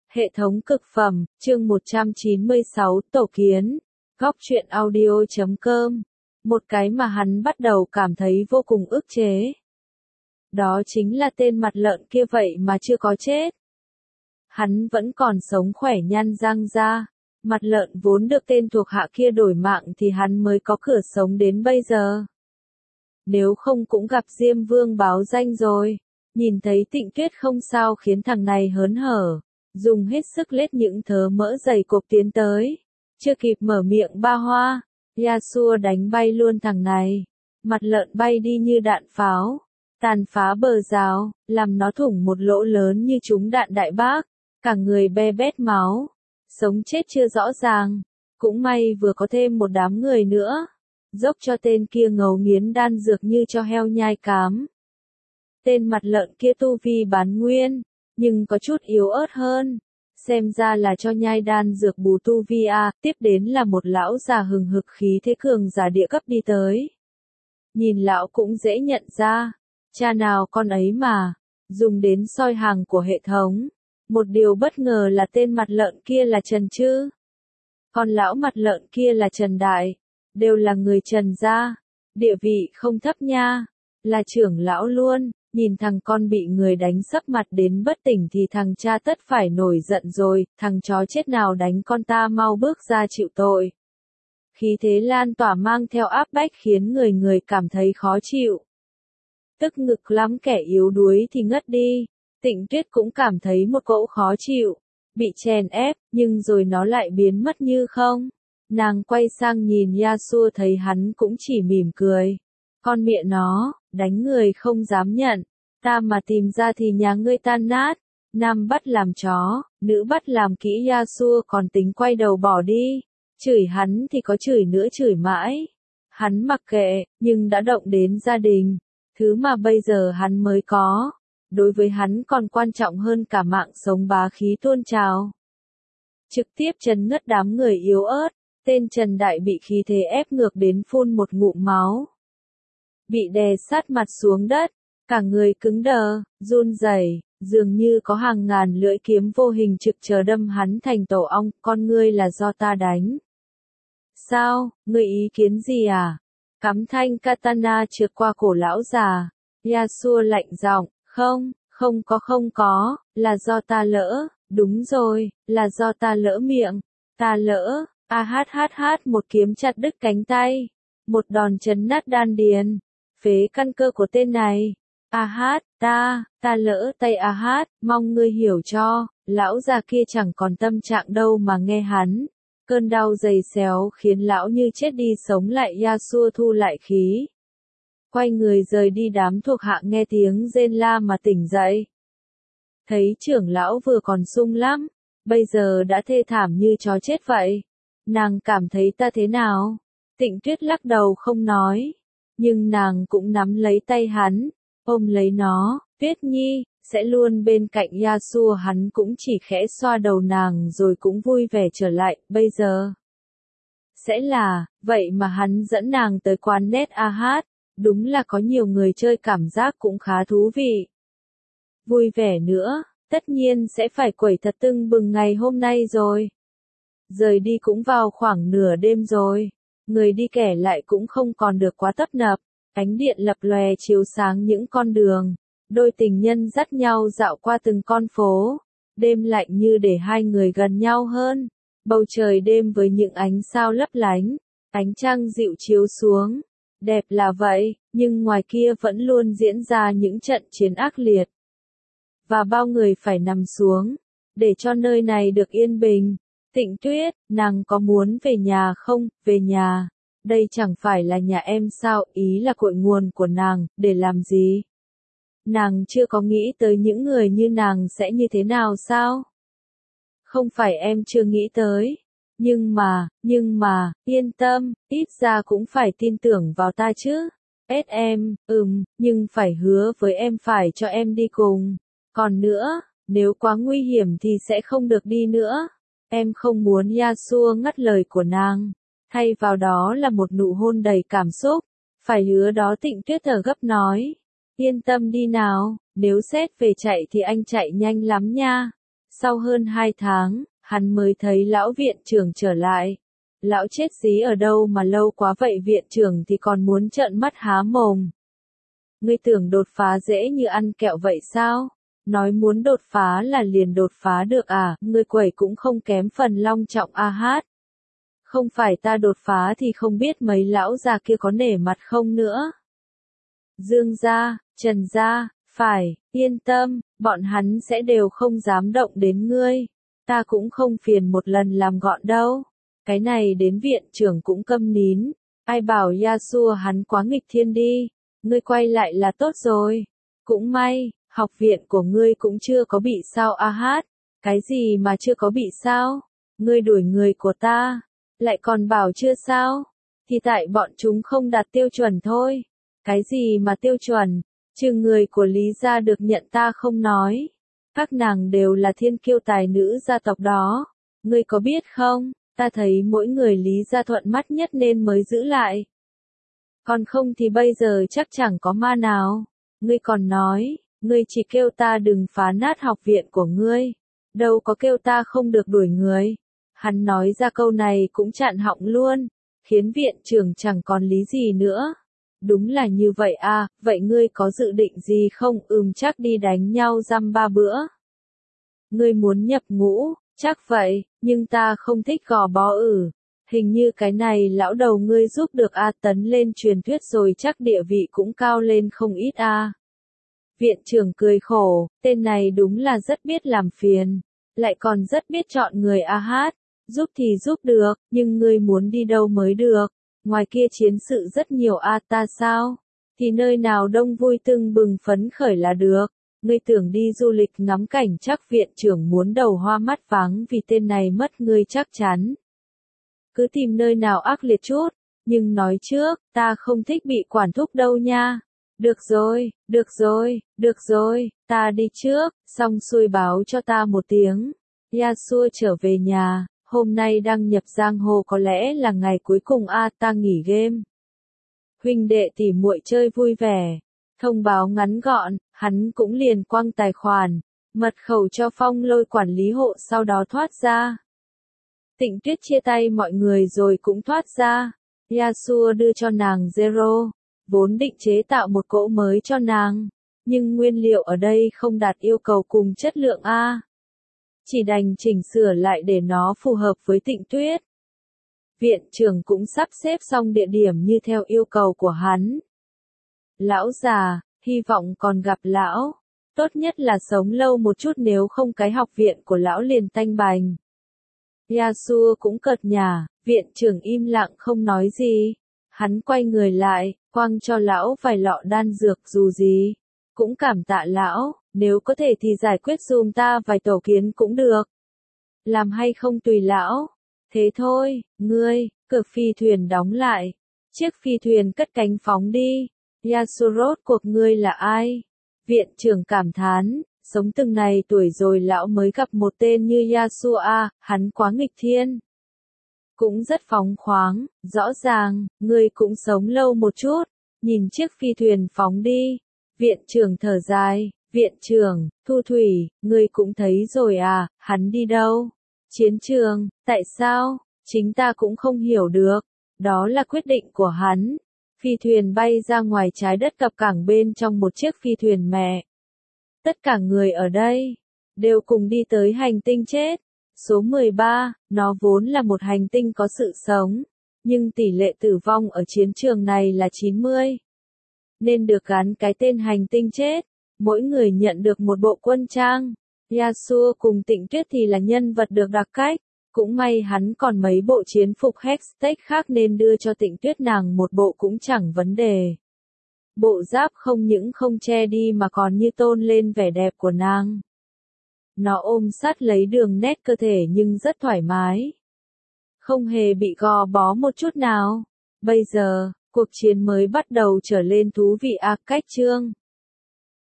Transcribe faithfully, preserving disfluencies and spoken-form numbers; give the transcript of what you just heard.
Hệ thống cực phẩm, chương một trăm chín mươi sáu, Tổ Kiến, Góc truyện audio chấm com. Một cái mà hắn bắt đầu cảm thấy vô cùng ức chế. Đó chính là tên mặt lợn kia vậy mà chưa có chết. Hắn vẫn còn sống khỏe nhăn răng ra. Mặt lợn vốn được tên thuộc hạ kia đổi mạng thì hắn mới có cửa sống đến bây giờ. Nếu không cũng gặp Diêm Vương báo danh rồi. Nhìn thấy Tịnh Tuyết không sao khiến thằng này hớn hở. Dùng hết sức lết những thớ mỡ dày cộp tiến tới. Chưa kịp mở miệng ba hoa, Yasuo đánh bay luôn thằng này. Mặt lợn bay đi như đạn pháo, tàn phá bờ rào, làm nó thủng một lỗ lớn như trúng đạn đại bác. Cả người be bét máu, sống chết chưa rõ ràng. Cũng may vừa có thêm một đám người nữa. Dốc cho tên kia ngấu nghiến đan dược như cho heo nhai cám. Tên mặt lợn kia tu vi bán nguyên, nhưng có chút yếu ớt hơn. Xem ra là cho nhai đan dược bù tu vi a, tiếp đến là một lão già hừng hực khí thế cường giả địa cấp đi tới. Nhìn lão cũng dễ nhận ra, cha nào con ấy mà, dùng đến soi hàng của hệ thống. Một điều bất ngờ là tên mặt lợn kia là Trần chứ. Còn lão mặt lợn kia là Trần Đại, đều là người Trần gia, địa vị không thấp nha, là trưởng lão luôn. Nhìn thằng con bị người đánh sấp mặt đến bất tỉnh thì thằng cha tất phải nổi giận rồi, thằng chó chết nào đánh con ta mau bước ra chịu tội. Khí thế lan tỏa mang theo áp bách khiến người người cảm thấy khó chịu. Tức ngực lắm, kẻ yếu đuối thì ngất đi. Tịnh Tuyết cũng cảm thấy một cỗ khó chịu, bị chèn ép, nhưng rồi nó lại biến mất như không. Nàng quay sang nhìn Yasuo thấy hắn cũng chỉ mỉm cười. Con mẹ nó, đánh người không dám nhận, ta mà tìm ra thì nhà ngươi tan nát. Nam bắt làm chó, nữ bắt làm kỹ. Yasuo còn tính quay đầu bỏ đi. Chửi hắn thì có chửi nữa chửi mãi. Hắn mặc kệ, nhưng đã động đến gia đình. Thứ mà bây giờ hắn mới có. Đối với hắn còn quan trọng hơn cả mạng sống bá khí tuôn trào. Trực tiếp trấn ngất đám người yếu ớt. Tên Trần Đại bị khí thế ép ngược đến phun một ngụm máu. Bị đè sát mặt xuống đất, cả người cứng đờ, run rẩy, dường như có hàng ngàn lưỡi kiếm vô hình trực chờ đâm hắn thành tổ ong. Con ngươi là do ta đánh. Sao, ngươi ý kiến gì à? Cắm thanh katana trượt qua cổ lão già. Yasuo lạnh giọng, không, không có không có, là do ta lỡ, đúng rồi, là do ta lỡ miệng, ta lỡ, a hát hát hát một kiếm chặt đứt cánh tay, một đòn chấn nát đan điền. Phế căn cơ của tên này. A hát, ta, ta lỡ tay A hát, mong ngươi hiểu cho, lão già kia chẳng còn tâm trạng đâu mà nghe hắn. Cơn đau dày xéo khiến lão như chết đi sống lại. Yasuo thu lại khí. Quay người rời đi. Đám thuộc hạ nghe tiếng rên la mà tỉnh dậy. Thấy trưởng lão vừa còn sung lắm, bây giờ đã thê thảm như chó chết vậy. Nàng cảm thấy ta thế nào? Tịnh Tuyết lắc đầu không nói. Nhưng nàng cũng nắm lấy tay hắn, ôm lấy nó. Tuyết Nhi, sẽ luôn bên cạnh Yasuo. Hắn cũng chỉ khẽ xoa đầu nàng rồi cũng vui vẻ trở lại. Bây giờ sẽ là, vậy mà hắn dẫn nàng tới quán net a hát. Đúng là có nhiều người chơi cảm giác cũng khá thú vị. Vui vẻ nữa, tất nhiên sẽ phải quẩy thật tưng bừng ngày hôm nay rồi. Rời đi cũng vào khoảng nửa đêm rồi. Người đi kẻ lại cũng không còn được quá tấp nập. Ánh điện lập lòe chiếu sáng những con đường. Đôi tình nhân dắt nhau dạo qua từng con phố. Đêm lạnh như để hai người gần nhau hơn. Bầu trời đêm với những ánh sao lấp lánh. Ánh trăng dịu chiếu xuống. Đẹp là vậy, nhưng ngoài kia vẫn luôn diễn ra những trận chiến ác liệt. Và bao người phải nằm xuống. Để cho nơi này được yên bình. Tịnh Tuyết, nàng có muốn về nhà không? Về nhà. Đây chẳng phải là nhà em sao? Ý là cội nguồn của nàng, để làm gì? Nàng chưa có nghĩ tới những người như nàng sẽ như thế nào sao? Không phải em chưa nghĩ tới. Nhưng mà, nhưng mà, yên tâm, ít ra cũng phải tin tưởng vào ta chứ. Ết em, ừm, nhưng phải hứa với em phải cho em đi cùng. Còn nữa, nếu quá nguy hiểm thì sẽ không được đi nữa. Em không muốn. Yasuo ngắt lời của nàng. Thay vào đó là một nụ hôn đầy cảm xúc. Phải hứa đó. Tịnh Tuyết thở gấp nói. Yên tâm đi nào, nếu xét về chạy thì anh chạy nhanh lắm nha. Sau hơn hai tháng, hắn mới thấy lão viện trưởng trở lại. Lão chết dí ở đâu mà lâu quá vậy, viện trưởng thì còn muốn trợn mắt há mồm. Ngươi tưởng đột phá dễ như ăn kẹo vậy sao? Nói muốn đột phá là liền đột phá được à? Ngươi quẩy cũng không kém phần long trọng a hát. Không phải ta đột phá thì không biết mấy lão già kia có nể mặt không nữa. Dương gia, Trần gia, phải, yên tâm, bọn hắn sẽ đều không dám động đến ngươi. Ta cũng không phiền một lần làm gọn đâu. Cái này đến viện trưởng cũng câm nín. Ai bảo Yasuo hắn quá nghịch thiên đi. Ngươi quay lại là tốt rồi. Cũng may, học viện của ngươi cũng chưa có bị sao a hát. Cái gì mà chưa có bị sao? Ngươi đuổi người của ta. Lại còn bảo chưa sao? Thì tại bọn chúng không đạt tiêu chuẩn thôi. Cái gì mà tiêu chuẩn? Trừ người của Lý gia được nhận ta không nói. Các nàng đều là thiên kiêu tài nữ gia tộc đó. Ngươi có biết không? Ta thấy mỗi người Lý gia thuận mắt nhất nên mới giữ lại. Còn không thì bây giờ chắc chẳng có ma nào. Ngươi còn nói, ngươi chỉ kêu ta đừng phá nát học viện của ngươi. Đâu có kêu ta không được đuổi người. Hắn nói ra câu này cũng chặn họng luôn, khiến viện trưởng chẳng còn lý gì nữa. Đúng là như vậy à, vậy ngươi có dự định gì không? Ừm chắc đi đánh nhau dăm ba bữa. Ngươi muốn nhập ngũ, chắc vậy, nhưng ta không thích gò bó ử. Hình như cái này lão đầu ngươi giúp được A Tấn lên truyền thuyết rồi chắc địa vị cũng cao lên không ít a. Viện trưởng cười khổ, tên này đúng là rất biết làm phiền, lại còn rất biết chọn người a hát. Giúp thì giúp được, nhưng ngươi muốn đi đâu mới được? Ngoài kia chiến sự rất nhiều a ta sao? Thì nơi nào đông vui tưng bừng phấn khởi là được. Ngươi tưởng đi du lịch ngắm cảnh chắc viện trưởng muốn đầu hoa mắt váng vì tên này mất ngươi chắc chắn. Cứ tìm nơi nào ác liệt chút, nhưng nói trước, ta không thích bị quản thúc đâu nha. Được rồi, được rồi, được rồi, ta đi trước, xong xuôi báo cho ta một tiếng. Yasuo trở về nhà. Hôm nay đăng nhập giang hồ có lẽ là ngày cuối cùng a ta nghỉ game. Huynh đệ tỉ muội chơi vui vẻ. Thông báo ngắn gọn, hắn cũng liền quăng tài khoản, mật khẩu cho Phong Lôi quản lý hộ sau đó thoát ra. Tịnh Tuyết chia tay mọi người rồi cũng thoát ra. Yasuo đưa cho nàng Zero, vốn định chế tạo một cỗ mới cho nàng, nhưng nguyên liệu ở đây không đạt yêu cầu cùng chất lượng a. Chỉ đành chỉnh sửa lại để nó phù hợp với Tịnh Tuyết. Viện trưởng cũng sắp xếp xong địa điểm như theo yêu cầu của hắn. Lão già, hy vọng còn gặp lão. Tốt nhất là sống lâu một chút nếu không cái học viện của lão liền tanh bành. Yasuo cũng cợt nhả, viện trưởng im lặng không nói gì. Hắn quay người lại, quăng cho lão vài lọ đan dược dù gì. Cũng cảm tạ lão, nếu có thể thì giải quyết giùm ta vài tổ kiến cũng được. Làm hay không tùy lão. Thế thôi, ngươi, cửa phi thuyền đóng lại. Chiếc phi thuyền cất cánh phóng đi. Yasuo rốt cuộc ngươi là ai? Viện trưởng cảm thán, sống từng này tuổi rồi lão mới gặp một tên như Yasuo a, hắn quá nghịch thiên. Cũng rất phóng khoáng, rõ ràng, ngươi cũng sống lâu một chút. Nhìn chiếc phi thuyền phóng đi. Viện trưởng thở dài, viện trưởng, Thu Thủy, ngươi cũng thấy rồi à, hắn đi đâu? Chiến trường, tại sao? Chính ta cũng không hiểu được. Đó là quyết định của hắn. Phi thuyền bay ra ngoài trái đất cập cảng bên trong một chiếc phi thuyền mẹ. Tất cả người ở đây, đều cùng đi tới hành tinh chết. Số mười ba, nó vốn là một hành tinh có sự sống. Nhưng tỷ lệ tử vong ở chiến trường này là chín mươi. Nên được gắn cái tên hành tinh chết. Mỗi người nhận được một bộ quân trang. Yasuo cùng Tịnh Tuyết thì là nhân vật được đặc cách. Cũng may hắn còn mấy bộ chiến phục Hextech khác nên đưa cho Tịnh Tuyết nàng một bộ cũng chẳng vấn đề. Bộ giáp không những không che đi mà còn như tôn lên vẻ đẹp của nàng. Nó ôm sát lấy đường nét cơ thể nhưng rất thoải mái. Không hề bị gò bó một chút nào. Bây giờ, cuộc chiến mới bắt đầu trở lên thú vị a cách chương.